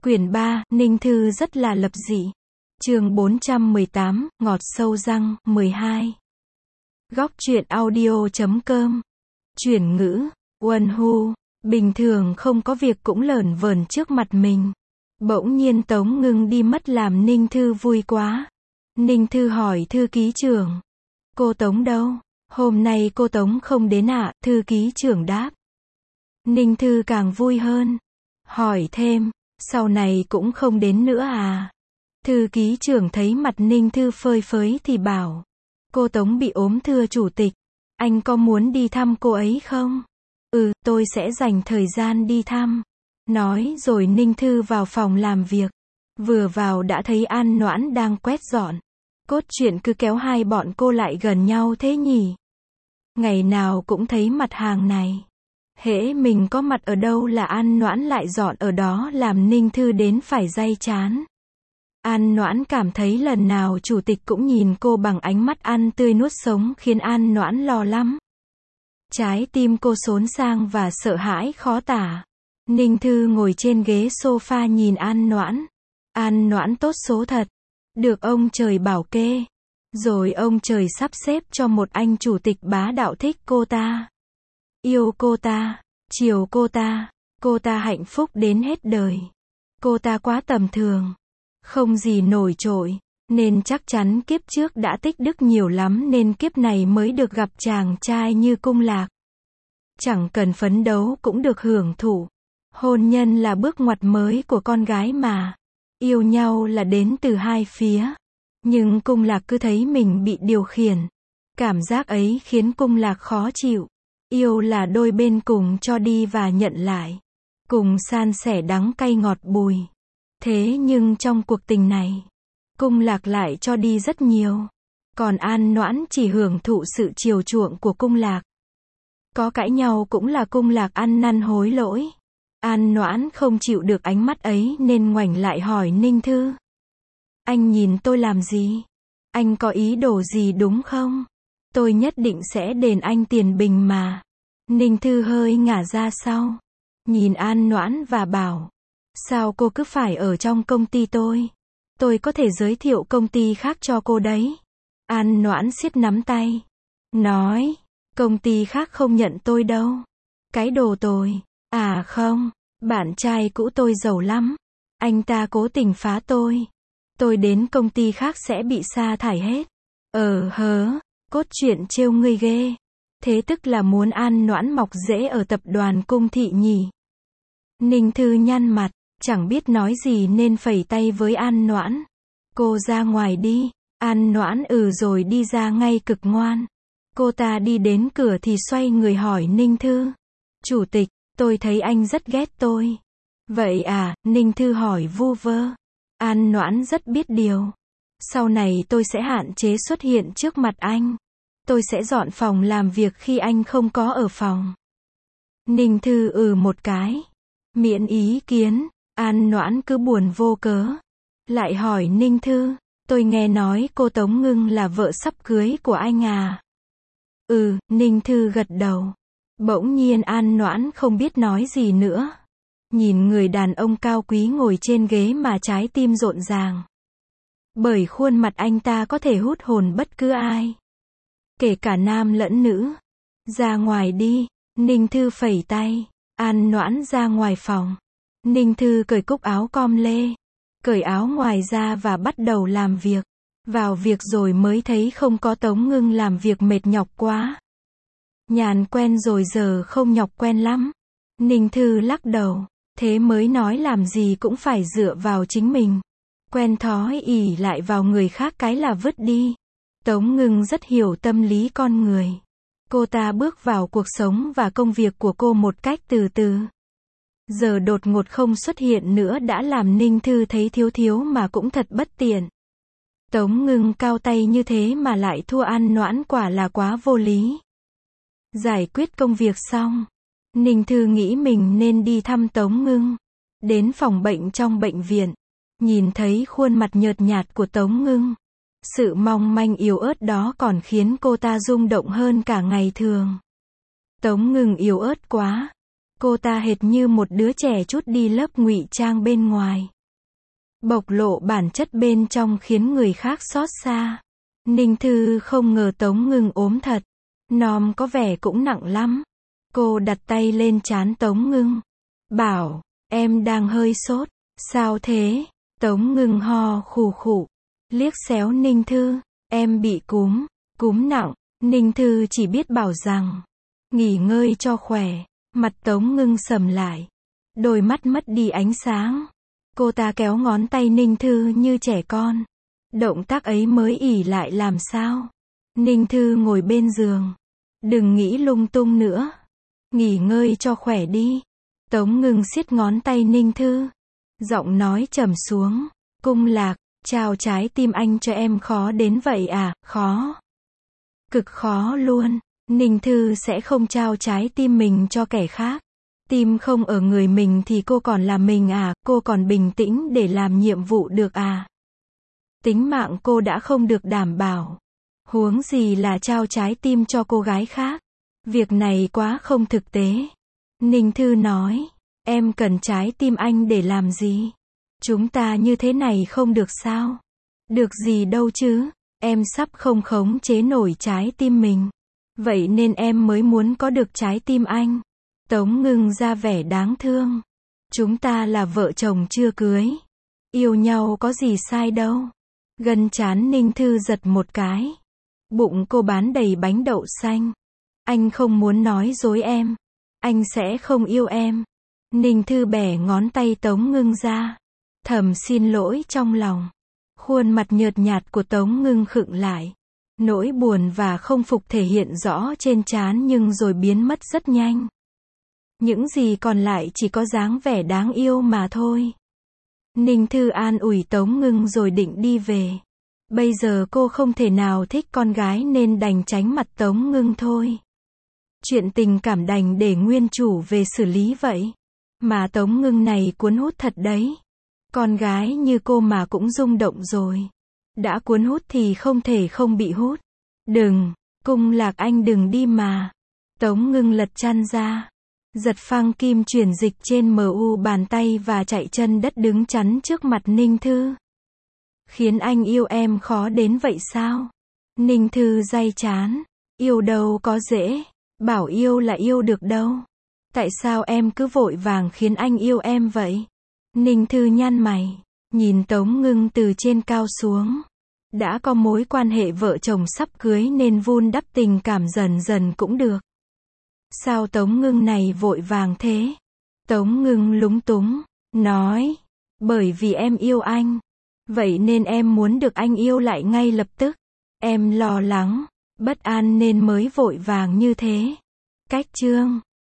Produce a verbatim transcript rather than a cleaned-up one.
Quyển ba, Ninh Thư rất là lập dị. Chương bốn trăm mười tám, ngọt sâu răng, mười hai. Góc truyện audio chấm com. Chuyển ngữ, Uân Hu, bình thường không có việc cũng lởn vởn trước mặt mình. Bỗng nhiên Tống Ngưng đi mất làm Ninh Thư vui quá. Ninh Thư hỏi thư ký trưởng. Cô Tống đâu? Hôm nay cô Tống không đến ạ, à? Thư ký trưởng đáp. Ninh Thư càng vui hơn. Hỏi thêm, sau này cũng không đến nữa à? Thư ký trưởng thấy mặt Ninh Thư phơi phới thì bảo. Cô Tống bị ốm thưa chủ tịch. Anh có muốn đi thăm cô ấy không? Ừ, tôi sẽ dành thời gian đi thăm. Nói rồi Ninh Thư vào phòng làm việc. Vừa vào đã thấy An Noãn đang quét dọn. Cốt truyện cứ kéo hai bọn cô lại gần nhau thế nhỉ? Ngày nào cũng thấy mặt hàng này. Hễ mình có mặt ở đâu là An Noãn lại dọn ở đó làm Ninh Thư đến phải day chán. An Noãn cảm thấy lần nào chủ tịch cũng nhìn cô bằng ánh mắt ăn tươi nuốt sống khiến An Noãn lo lắm. Trái tim cô xốn sang và sợ hãi khó tả. Ninh Thư ngồi trên ghế sofa nhìn An Noãn. An Noãn tốt số thật. Được ông trời bảo kê. Rồi ông trời sắp xếp cho một anh chủ tịch bá đạo thích cô ta. Yêu cô ta. Chiều cô ta. Cô ta hạnh phúc đến hết đời. Cô ta quá tầm thường. Không gì nổi trội. Nên chắc chắn kiếp trước đã tích đức nhiều lắm nên kiếp này mới được gặp chàng trai như Cung Lạc. Chẳng cần phấn đấu cũng được hưởng thụ. Hôn nhân là bước ngoặt mới của con gái mà. Yêu nhau là đến từ hai phía. Nhưng Cung Lạc cứ thấy mình bị điều khiển. Cảm giác ấy khiến Cung Lạc khó chịu. Yêu là đôi bên cùng cho đi và nhận lại. Cùng san sẻ đắng cay ngọt bùi. Thế nhưng trong cuộc tình này, Cung Lạc lại cho đi rất nhiều. Còn An Noãn chỉ hưởng thụ sự chiều chuộng của Cung Lạc. Có cãi nhau cũng là Cung Lạc ăn năn hối lỗi. An Noãn không chịu được ánh mắt ấy nên ngoảnh lại hỏi Ninh Thư. Anh nhìn tôi làm gì? Anh có ý đồ gì đúng không? Tôi nhất định sẽ đền anh tiền bình mà. Ninh Thư hơi ngả ra sau. Nhìn An Noãn và bảo. Sao cô cứ phải ở trong công ty tôi? Tôi có thể giới thiệu công ty khác cho cô đấy. An Noãn siết nắm tay. Nói. Công ty khác không nhận tôi đâu. Cái đồ tồi. À không. Bạn trai cũ tôi giàu lắm. Anh ta cố tình phá tôi. Tôi đến công ty khác sẽ bị sa thải hết. Ờ hớ. Cốt truyện trêu ngươi ghê. Thế tức là muốn An Noãn mọc rễ ở tập đoàn Cung thị nhỉ? Ninh Thư nhăn mặt. Chẳng biết nói gì nên phẩy tay với An Noãn. Cô ra ngoài đi. An Noãn ừ rồi đi ra ngay cực ngoan. Cô ta đi đến cửa thì xoay người hỏi Ninh Thư. Chủ tịch, tôi thấy anh rất ghét tôi. Vậy à, Ninh Thư hỏi vu vơ. An Noãn rất biết điều. Sau này tôi sẽ hạn chế xuất hiện trước mặt anh. Tôi sẽ dọn phòng làm việc khi anh không có ở phòng. Ninh Thư ừ một cái. Miễn ý kiến. An Noãn cứ buồn vô cớ. Lại hỏi Ninh Thư. Tôi nghe nói cô Tống Ngưng là vợ sắp cưới của anh à? Ừ, Ninh Thư gật đầu. Bỗng nhiên An Noãn không biết nói gì nữa. Nhìn người đàn ông cao quý ngồi trên ghế mà trái tim rộn ràng. Bởi khuôn mặt anh ta có thể hút hồn bất cứ ai. Kể cả nam lẫn nữ. Ra ngoài đi. Ninh Thư phẩy tay. An Noãn ra ngoài phòng. Ninh Thư cởi cúc áo com lê. Cởi áo ngoài ra và bắt đầu làm việc. Vào việc rồi mới thấy không có Tống Ngưng làm việc mệt nhọc quá. Nhàn quen rồi giờ không nhọc quen lắm. Ninh Thư lắc đầu. Thế mới nói làm gì cũng phải dựa vào chính mình. Quen thói ỷ lại vào người khác cái là vứt đi. Tống Ngưng rất hiểu tâm lý con người. Cô ta bước vào cuộc sống và công việc của cô một cách từ từ. Giờ đột ngột không xuất hiện nữa đã làm Ninh Thư thấy thiếu thiếu mà cũng thật bất tiện. Tống Ngưng cao tay như thế mà lại thua An Noãn quả là quá vô lý. Giải quyết công việc xong. Ninh Thư nghĩ mình nên đi thăm Tống Ngưng. Đến phòng bệnh trong bệnh viện. Nhìn thấy khuôn mặt nhợt nhạt của Tống Ngưng. Sự mong manh yếu ớt đó còn khiến cô ta rung động hơn cả ngày thường. Tống Ngưng yếu ớt quá. Cô ta hệt như một đứa trẻ trút đi lớp ngụy trang bên ngoài. bộc lộ bản chất bên trong khiến người khác xót xa. Ninh Thư không ngờ Tống Ngưng ốm thật. Nom có vẻ cũng nặng lắm. Cô đặt tay lên trán Tống Ngưng. Bảo, em đang hơi sốt. Sao thế? Tống Ngưng ho khù khụ. Liếc xéo Ninh Thư. Em bị cúm. Cúm nặng. Ninh Thư chỉ biết bảo rằng. Nghỉ ngơi cho khỏe. Mặt Tống Ngưng sầm lại. Đôi mắt mất đi ánh sáng. Cô ta kéo ngón tay Ninh Thư như trẻ con. Động tác ấy mới ỉ lại làm sao? Ninh Thư ngồi bên giường. Đừng nghĩ lung tung nữa. Nghỉ ngơi cho khỏe đi. Tống Ngưng siết ngón tay Ninh Thư. Giọng nói trầm xuống. Cung Lạc, trao trái tim anh cho em khó đến vậy à? Khó. Cực khó luôn. Ninh Thư sẽ không trao trái tim mình cho kẻ khác. Tim không ở người mình thì cô còn là mình à? Cô còn bình tĩnh để làm nhiệm vụ được à? Tính mạng cô đã không được đảm bảo. Huống gì là trao trái tim cho cô gái khác. Việc này quá không thực tế. Ninh Thư nói. Em cần trái tim anh để làm gì? Chúng ta như thế này không được sao? Được gì đâu chứ? Em sắp không khống chế nổi trái tim mình. Vậy nên em mới muốn có được trái tim anh. Tống Ngưng ra vẻ đáng thương. Chúng ta là vợ chồng chưa cưới. Yêu nhau có gì sai đâu. Gân trán Ninh Thư giật một cái. Bụng cô bán đầy bánh đậu xanh. Anh không muốn nói dối em. Anh sẽ không yêu em. Ninh Thư bẻ ngón tay Tống Ngưng ra. Thầm xin lỗi trong lòng. Khuôn mặt nhợt nhạt của Tống Ngưng khựng lại. Nỗi buồn và không phục thể hiện rõ trên trán nhưng rồi biến mất rất nhanh. Những gì còn lại chỉ có dáng vẻ đáng yêu mà thôi. Ninh Thư an ủi Tống Ngưng rồi định đi về. Bây giờ cô không thể nào thích con gái nên đành tránh mặt Tống Ngưng thôi. Chuyện tình cảm đành để nguyên chủ về xử lý vậy. Mà Tống Ngưng này cuốn hút thật đấy. Con gái như cô mà cũng rung động rồi. Đã cuốn hút thì không thể không bị hút. Đừng, Cung Lạc anh đừng đi mà. Tống Ngưng lật chăn ra. Giật phăng kim chuyển dịch trên mu bàn tay và chạy chân đất đứng chắn trước mặt Ninh Thư. Khiến anh yêu em khó đến vậy sao? Ninh Thư day chán. Yêu đâu có dễ. Bảo yêu là yêu được đâu. Tại sao em cứ vội vàng khiến anh yêu em vậy? Ninh Thư nhăn mày. Nhìn Tống Ngưng từ trên cao xuống. Đã có mối quan hệ vợ chồng sắp cưới nên vun đắp tình cảm dần dần cũng được. Sao Tống Ngưng này vội vàng thế? Tống Ngưng lúng túng. Nói. Bởi vì em yêu anh. Vậy nên em muốn được anh yêu lại ngay lập tức. Em lo lắng, bất an nên mới vội vàng như thế. Cách chương